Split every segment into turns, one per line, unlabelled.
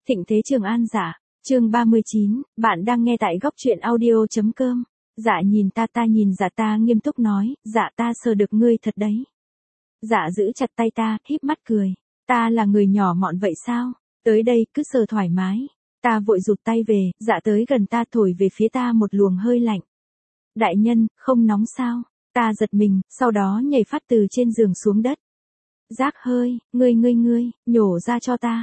Thịnh thế Trường An giả, chương 39, bạn đang nghe tại góc truyện audio.com. Dạ nhìn ta nhìn dạ ta nghiêm túc nói, dạ ta sờ được ngươi thật đấy. Dạ giữ chặt tay ta, híp mắt cười, ta là người nhỏ mọn vậy sao, tới đây cứ sờ thoải mái. Ta vội rụt tay về, dạ tới gần ta thổi về phía ta một luồng hơi lạnh. Đại nhân, không nóng sao? Ta giật mình, sau đó nhảy phát từ trên giường xuống đất. Rác hơi, ngươi, nhổ ra cho ta,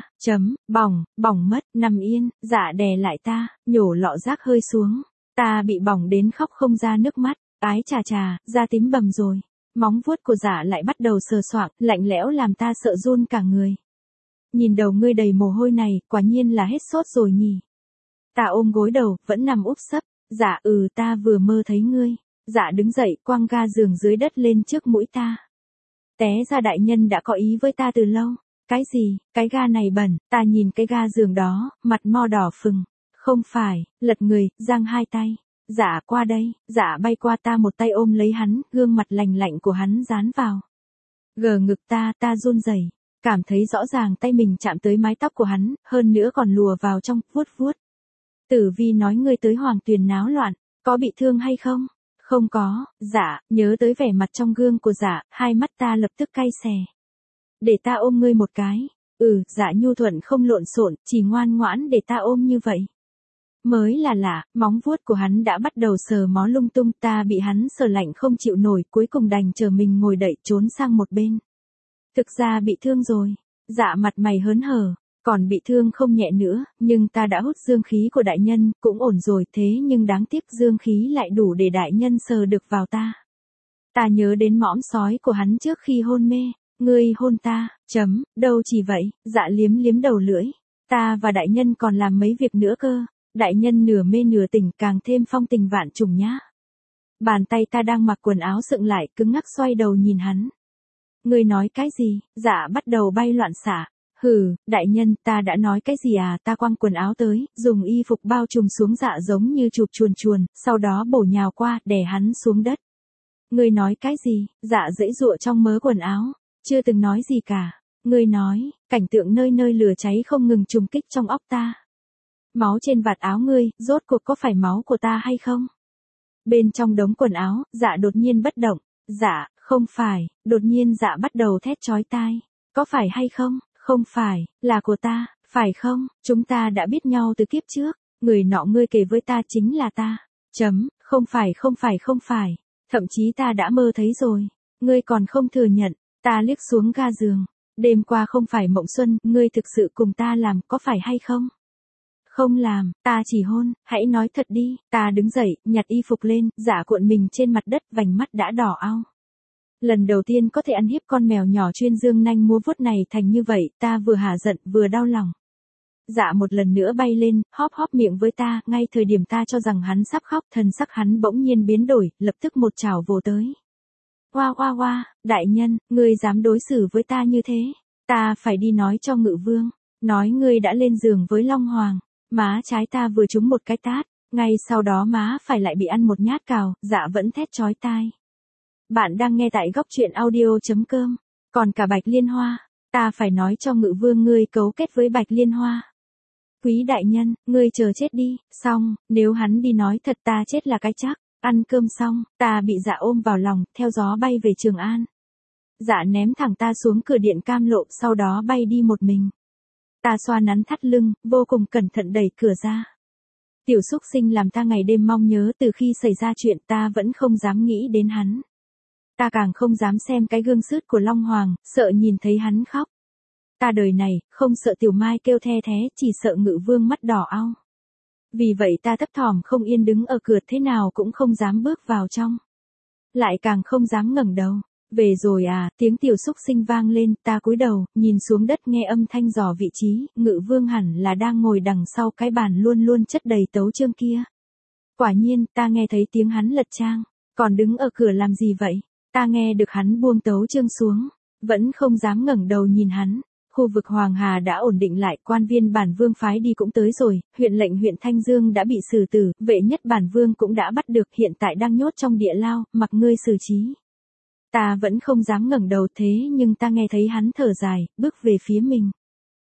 bỏng mất, nằm yên, dạ đè lại ta, nhổ lọ rác hơi xuống. Ta bị bỏng đến khóc không ra nước mắt, ái chà, da tím bầm rồi. Móng vuốt của dạ lại bắt đầu sờ soạng, lạnh lẽo làm ta sợ run cả người. Nhìn đầu ngươi đầy mồ hôi này, quả nhiên là hết sốt rồi nhỉ. Ta ôm gối đầu, vẫn nằm úp sấp, dạ ta vừa mơ thấy ngươi. Dạ đứng dậy, quăng ga giường dưới đất lên trước mũi ta. Té ra đại nhân đã có ý với ta từ lâu. Cái gì, cái ga này bẩn, ta nhìn cái ga giường đó, mặt mo đỏ phừng. Không phải, lật người, giang hai tay. Dạ qua đây, dạ bay qua ta một tay ôm lấy hắn, gương mặt lành lạnh của hắn dán vào. Gờ ngực ta run rẩy, cảm thấy rõ ràng tay mình chạm tới mái tóc của hắn, hơn nữa còn lùa vào trong, vuốt. Tử Vi nói ngươi tới Hoàng Tuyền náo loạn, có bị thương hay không? Không có, dạ, nhớ tới vẻ mặt trong gương của dạ, hai mắt ta lập tức cay xè. Để ta ôm ngươi một cái. Dạ nhu thuận không lộn xộn, chỉ ngoan ngoãn để ta ôm như vậy. Mới là lạ, móng vuốt của hắn đã bắt đầu sờ mó lung tung, ta bị hắn sờ lạnh không chịu nổi, cuối cùng đành chờ mình ngồi đậy trốn sang một bên. Thực ra bị thương rồi, dạ mặt mày hớn hở. Còn bị thương không nhẹ nữa, nhưng ta đã hút dương khí của đại nhân, cũng ổn rồi, thế nhưng đáng tiếc dương khí lại đủ để đại nhân sờ được vào ta. Ta nhớ đến mõm sói của hắn trước khi hôn mê, ngươi hôn ta, đâu chỉ vậy, dạ liếm đầu lưỡi. Ta và đại nhân còn làm mấy việc nữa cơ, đại nhân nửa mê nửa tỉnh càng thêm phong tình vạn trùng nhá. Bàn tay ta đang mặc quần áo dựng lại cứng ngắc xoay đầu nhìn hắn. Ngươi nói cái gì, dạ bắt đầu bay loạn xạ. Đại nhân, ta đã nói cái gì à, ta quăng quần áo tới, dùng y phục bao trùm xuống dạ giống như chụp chuồn, sau đó bổ nhào qua, đè hắn xuống đất. Ngươi nói cái gì, dạ dãy dụa trong mớ quần áo, chưa từng nói gì cả. Ngươi nói, cảnh tượng nơi lửa cháy không ngừng trùng kích trong óc ta. Máu trên vạt áo ngươi, rốt cuộc có phải máu của ta hay không? Bên trong đống quần áo, dạ đột nhiên bất động, dạ, không phải, đột nhiên dạ bắt đầu thét chói tai. Có phải hay không? Không phải, là của ta, phải không? Chúng ta đã biết nhau từ kiếp trước, người nọ ngươi kể với ta chính là ta. Không phải, thậm chí ta đã mơ thấy rồi, ngươi còn không thừa nhận. Ta liếc xuống ga giường, đêm qua không phải mộng xuân, ngươi thực sự cùng ta làm, có phải hay không? Không làm, ta chỉ hôn, hãy nói thật đi. Ta đứng dậy, nhặt y phục lên, dạ cuộn mình trên mặt đất, vành mắt đã đỏ ao. Lần đầu tiên có thể ăn hiếp con mèo nhỏ chuyên dương nanh múa vuốt này thành như vậy, ta vừa hả giận vừa đau lòng. Dạ một lần nữa bay lên, hóp miệng với ta, ngay thời điểm ta cho rằng hắn sắp khóc, thần sắc hắn bỗng nhiên biến đổi, lập tức một chảo vồ tới. Oa, đại nhân, ngươi dám đối xử với ta như thế, ta phải đi nói cho Ngự Vương, nói ngươi đã lên giường với Long Hoàng. Má trái ta vừa trúng một cái tát, ngay sau đó má phải lại bị ăn một nhát cào, dạ vẫn thét chói tai. Bạn đang nghe tại góc truyện audio.com. Còn cả Bạch Liên Hoa, ta phải nói cho Ngự Vương ngươi cấu kết với Bạch Liên Hoa. Quý đại nhân, ngươi chờ chết đi, xong, nếu hắn đi nói thật ta chết là cái chắc. Ăn cơm xong, ta bị dạ ôm vào lòng, theo gió bay về Trường An. Dạ ném thẳng ta xuống cửa điện Cam Lộ, sau đó bay đi một mình. Ta xoa nắn thắt lưng, vô cùng cẩn thận đẩy cửa ra. Tiểu xúc sinh làm ta ngày đêm mong nhớ, từ khi xảy ra chuyện ta vẫn không dám nghĩ đến hắn. Ta càng không dám xem cái gương sứt của Long Hoàng, sợ nhìn thấy hắn khóc. Ta đời này, không sợ Tiểu Mai kêu the thé, chỉ sợ Ngự Vương mắt đỏ ao. Vì vậy ta thấp thỏm không yên đứng ở cửa, thế nào cũng không dám bước vào trong. Lại càng không dám ngẩng đầu. Về rồi à, tiếng tiểu xúc sinh vang lên, ta cúi đầu, nhìn xuống đất nghe âm thanh dò vị trí, Ngự Vương hẳn là đang ngồi đằng sau cái bàn luôn chất đầy tấu chương kia. Quả nhiên, ta nghe thấy tiếng hắn lật trang, còn đứng ở cửa làm gì vậy? Ta nghe được hắn buông tấu chương xuống, vẫn không dám ngẩng đầu nhìn hắn. Khu vực Hoàng Hà đã ổn định lại, quan viên bản vương phái đi cũng tới rồi, huyện lệnh huyện Thanh Dương đã bị xử tử, vệ nhất bản vương cũng đã bắt được, hiện tại đang nhốt trong địa lao, mặc ngươi xử trí. Ta vẫn không dám ngẩng đầu, thế nhưng ta nghe thấy hắn thở dài, bước về phía mình.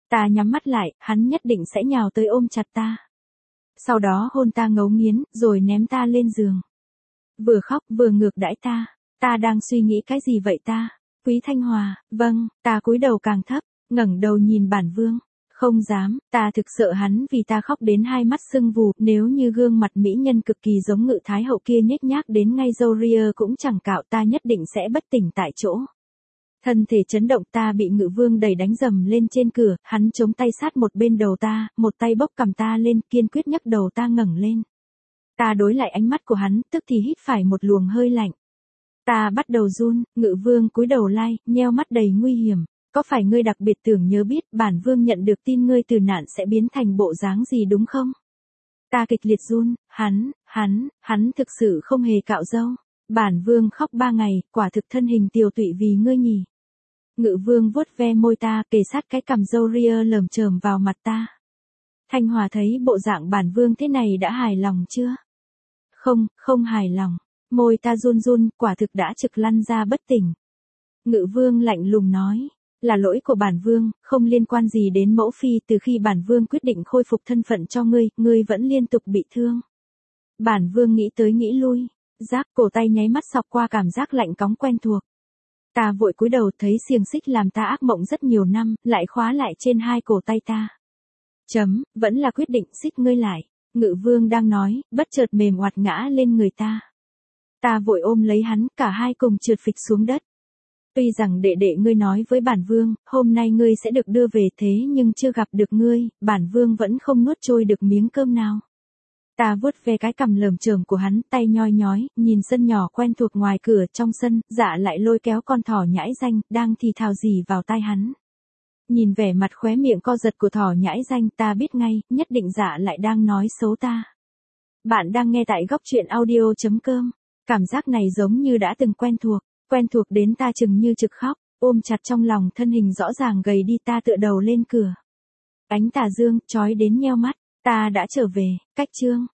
Ta nhắm mắt lại, hắn nhất định sẽ nhào tới ôm chặt ta. Sau đó hôn ta ngấu nghiến, rồi ném ta lên giường. Vừa khóc vừa ngược đãi ta. Ta đang suy nghĩ cái gì vậy ta? Quý Thanh Hòa, vâng, ta cúi đầu càng thấp, ngẩng đầu nhìn bản vương. Không dám, ta thực sợ hắn vì ta khóc đến hai mắt sưng vù, nếu như gương mặt mỹ nhân cực kỳ giống Ngự Thái Hậu kia nhếch nhác đến ngay râu ria cũng chẳng cạo, ta nhất định sẽ bất tỉnh tại chỗ. Thân thể chấn động, ta bị Ngự Vương đẩy đánh dầm lên trên cửa, hắn chống tay sát một bên đầu ta, một tay bốc cằm ta lên, kiên quyết nhấc đầu ta ngẩng lên. Ta đối lại ánh mắt của hắn, tức thì hít phải một luồng hơi lạnh. Ta bắt đầu run, Ngự Vương cúi đầu lai, nheo mắt đầy nguy hiểm. Có phải ngươi đặc biệt tưởng nhớ biết bản vương nhận được tin ngươi từ nạn sẽ biến thành bộ dáng gì đúng không? Ta kịch liệt run, hắn thực sự không hề cạo râu. Bản vương khóc 3 ngày, quả thực thân hình tiều tụy vì ngươi nhỉ. Ngự Vương vuốt ve môi ta, kề sát cái cằm râu ria lởm chởm vào mặt ta. Thanh Hòa thấy bộ dạng bản vương thế này đã hài lòng chưa? Không hài lòng. Môi ta run run, quả thực đã trực lăn ra bất tỉnh. Ngự Vương lạnh lùng nói. Là lỗi của bản vương, không liên quan gì đến mẫu phi, từ khi bản vương quyết định khôi phục thân phận cho ngươi vẫn liên tục bị thương. Bản vương nghĩ tới nghĩ lui, cổ tay nháy mắt xọc qua cảm giác lạnh cóng quen thuộc. Ta vội cúi đầu, thấy xiềng xích làm ta ác mộng rất nhiều năm, lại khóa lại trên hai cổ tay ta. Vẫn là quyết định xích ngươi lại. Ngự Vương đang nói, bất chợt mềm oạt ngã lên người ta. Ta vội ôm lấy hắn, cả hai cùng trượt phịch xuống đất. Tuy rằng đệ đệ ngươi nói với bản vương, hôm nay ngươi sẽ được đưa về, thế nhưng chưa gặp được ngươi, bản vương vẫn không nuốt trôi được miếng cơm nào. Ta vuốt ve cái cằm lởm chởm của hắn, tay nhoi nhói, nhìn sân nhỏ quen thuộc ngoài cửa. Trong sân, Dạ lại lôi kéo con thỏ nhãi danh, đang thì thào gì vào tai hắn. Nhìn vẻ mặt khóe miệng co giật của thỏ nhãi danh, ta biết ngay, nhất định Dạ lại đang nói xấu ta. Bạn đang nghe tại góc truyện audio.com. Cảm giác này giống như đã từng quen thuộc đến ta chừng như trực khóc, ôm chặt trong lòng thân hình rõ ràng gầy đi. Ta tựa đầu lên cửa. Ánh tà dương, chói đến nheo mắt, ta đã trở về, cách chương.